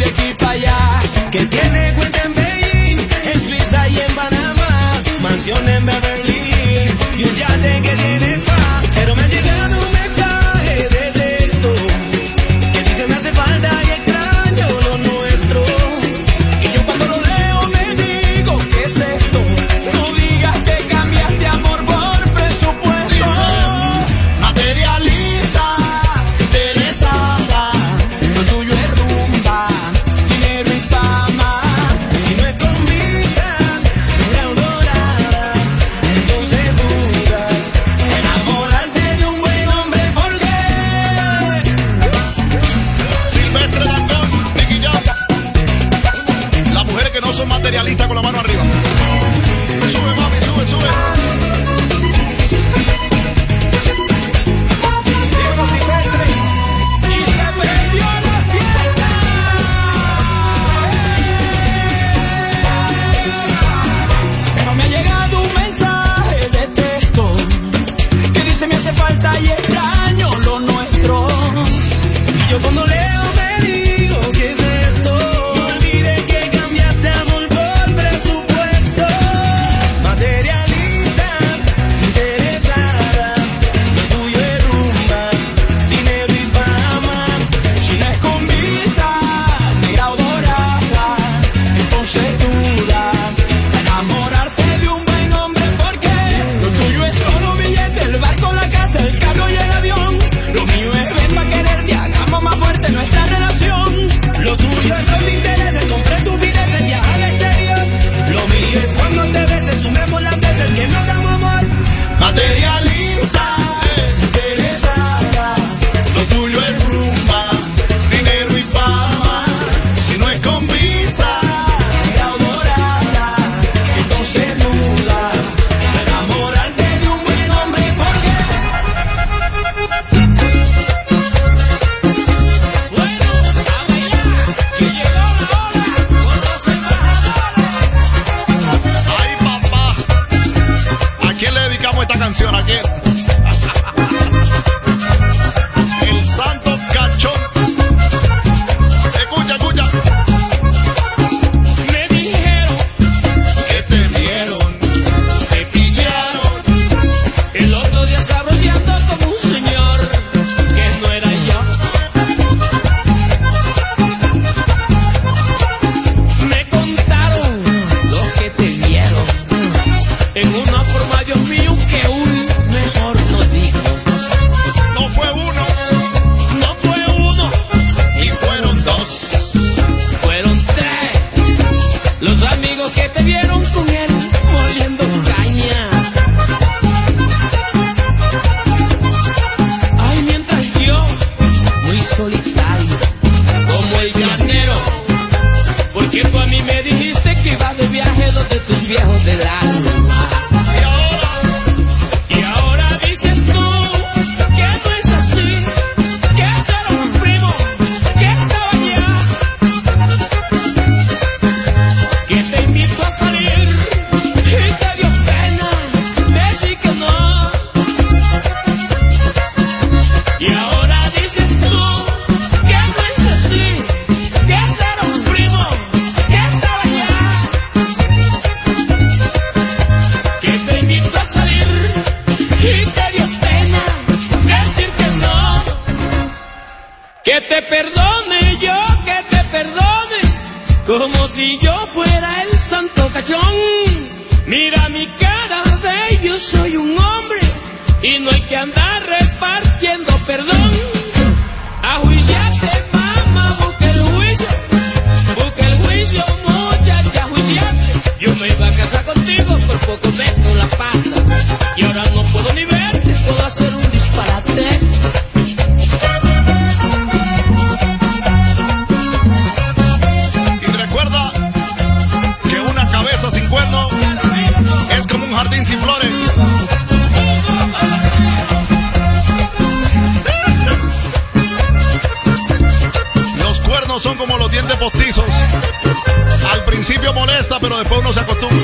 aquí para allá, que tiene cuenta en Beijing, en Suiza y en Panamá, mansión en Beverly Hills y un yate que tiene spa. Pero me ha llegado un mensaje de texto que dice me hace falta y extraño lo nuestro. Y yo cuando lo leo me digo, ¿qué es esto? No digas que cambiaste amor por presupuesto. Materialista, interesada, lo tuyo es rumba, dinero y fama. Si no es con visa, era dorada, entonces dudas enamorarte de un buen hombre. ¿Por qué? Silvestre Dangond, Nicky Jam. Las mujeres que no son materialistas con la mano arriba. Sube, mami, sube, sube. Diego Silvestre y se perdió la fiesta. Pero me ha llegado un mensaje de texto que dice me hace falta y extraño lo nuestro. Y yo cuando leo me digo, ¿qué es esto? No olvides que cambiaste amor por presupuesto. Materialista, interesada, lo tuyo es rumba, dinero y fama. Si no es con visa, negra o dorada, entonces dudas enamorarte de un buen hombre. Porque lo tuyo es solo billete, el barco, la casa, el carro y el avión. Lo mío es ven pa' quererte, hagamos más fuerte nuestra relación. Lo tuyo es los intereses, compré estupideces, viajar al exterior. Lo mío es cuando te beses, sumemos las veces que no damos amor. materialista, Interesada, lo tuyo es rumba, dinero y fama. Si no es con visa, negra o dorada, entonces dudas enamorarte de un buen hombre. ¿Por qué? Bueno, a bailar, que llegó la hora con los embajadores. Ay, papá. ¿A quién le dedicamos esta canción? ¿A quién? El Santo Cachón. Escucha, escucha. Me dijeron que te dieron, te pillaron el otro día sabroseando como un señor que no era yo. Me contaron los que te vieron en una forma, Dios mío, que un mejor no dijo. No fue uno, No fue uno, y fueron dos. fueron tres los amigos que te vieron con él moliendo caña. Ay, mientras yo, muy solitario, como el granero, porque tú a mí me dijiste que ibas de viaje donde tus viejos del alma. Y ahora dices tú que no es así, que ese era un primo que estaba allá, que te invitó a salir y te dio pena decir que no. Y ahora dices tú que no es así, que ese era un primo que estaba allá, que te invitó a salir y te dio pena decir que no. Que te perdone yo, que te perdone, como si yo fuera el Santo Cachón. Mira mi cara, ve, yo soy un hombre y no hay que andar repartiendo perdón. A juiciarte, mamá, busca el juicio, muchacha, juiciarte. Yo me iba a casar contigo, por poco meto la pata, y ahora no puedo ni verte, puedo hacer un disparate. y recuerda que una cabeza sin cuerno es como un jardín sin flores. Los cuernos son como los dientes postizos. Al principio molesta, pero después uno se acostumbra.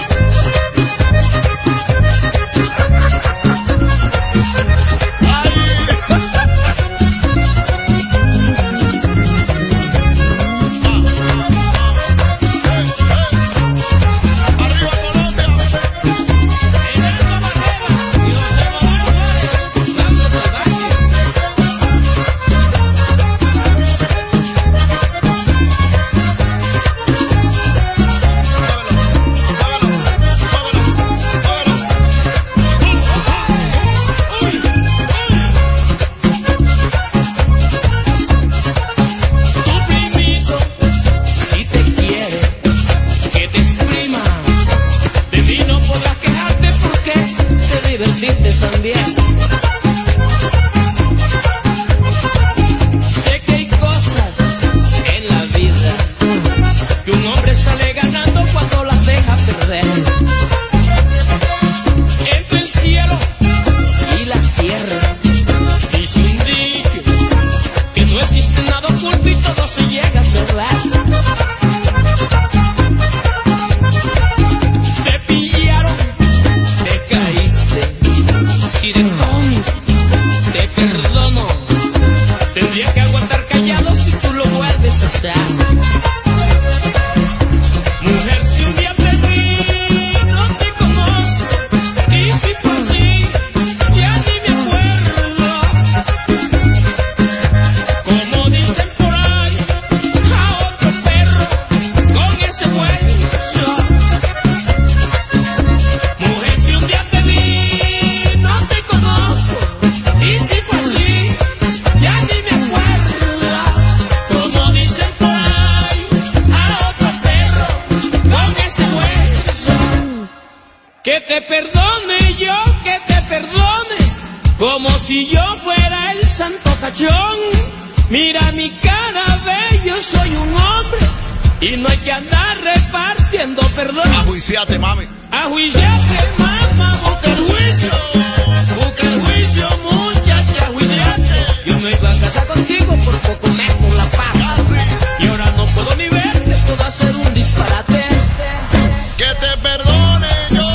te perdone, yo que te perdone, como si yo fuera el santo cachón. Mira mi cara, ve, yo soy un hombre y no hay que andar repartiendo perdón. Ajuiciate, mami. Ajuiciate, mamá, busca el juicio. Busca el juicio, muchacha, ajuiciate. Yo me iba a casar contigo, por poco meto la paja. Y ahora no puedo ni verte, puedo hacer un disparate. Que te perdone yo.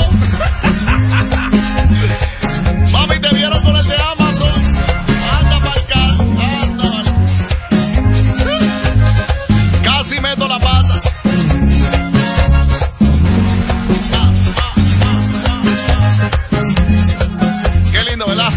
Mami, te vieron con el de Amazon. Anda pa'l anda. Casi meto la pata. Qué lindo, ¿verdad?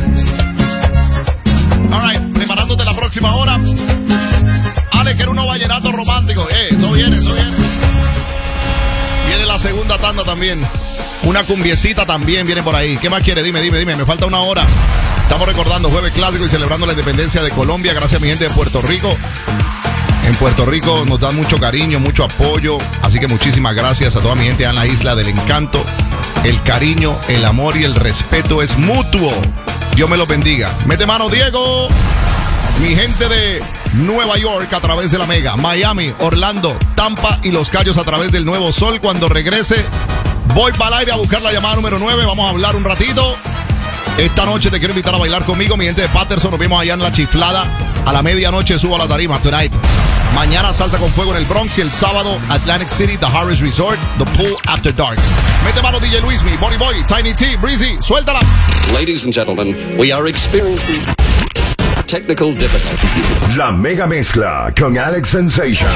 All right, preparándote la próxima hora. Ale, que era unos vallenatos románticos. Eso viene, eso viene. Viene la segunda tanda también. Una cumbiecita también viene por ahí. ¿Qué más quiere? Dime. Me falta una hora. Estamos recordando Jueves Clásico y celebrando la independencia de Colombia. Gracias a mi gente de Puerto Rico. En Puerto Rico nos dan mucho cariño, mucho apoyo. Así que muchísimas gracias a toda mi gente en la Isla del Encanto. El cariño, el amor y el respeto es mutuo. Dios me los bendiga. Mete mano, Diego. Mi gente de Nueva York a través de la Mega, Miami, Orlando, Tampa y Los Cayos a través del Nuevo Sol. Cuando regrese, voy para el aire a buscar la llamada número 9. Vamos a hablar un ratito. Esta noche te quiero invitar a bailar conmigo, mi gente de Patterson. Nos vemos allá en La Chiflada. A la medianoche subo a la tarima, tonight. Mañana Salsa con Fuego en el Bronx y el sábado Atlantic City, The Harris Resort, The Pool After Dark. Mete mano DJ Luismi, Bonnie Boy, Tiny T, Breezy, suéltala. Ladies and gentlemen, we are experiencing technical difficulties. La mega mezcla con Alex Sensation.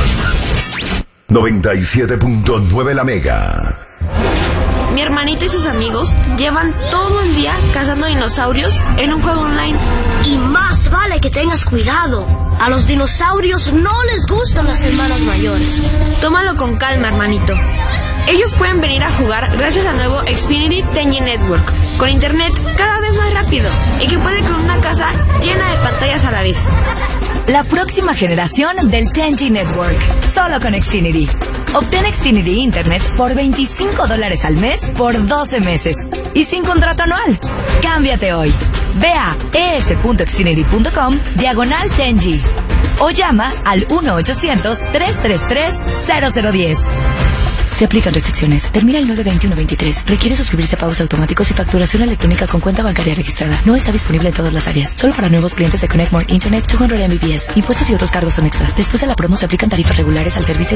97.9 La Mega. Mi hermanito y sus amigos llevan todo el día cazando dinosaurios en un juego online. Y más vale que tengas cuidado. A los dinosaurios no les gustan las hermanas mayores. Tómalo con calma, hermanito. Ellos pueden venir a jugar gracias al nuevo Xfinity 10G Network, con internet cada vez más rápido y que puede con una casa llena de pantallas a la vez. La próxima generación del 10G Network, solo con Xfinity. Obtén Xfinity Internet por $25 al mes por 12 meses y sin contrato anual. Cámbiate hoy. Ve a es.xfinity.com/10G o llama al 1-800-333-0010. Se aplican restricciones. Termina el 9/21/23. Requiere suscribirse a pagos automáticos y facturación electrónica con cuenta bancaria registrada. No está disponible en todas las áreas. Solo para nuevos clientes de Connect More Internet 200 Mbps. Impuestos y otros cargos son extra. Después de la promo se aplican tarifas regulares al servicio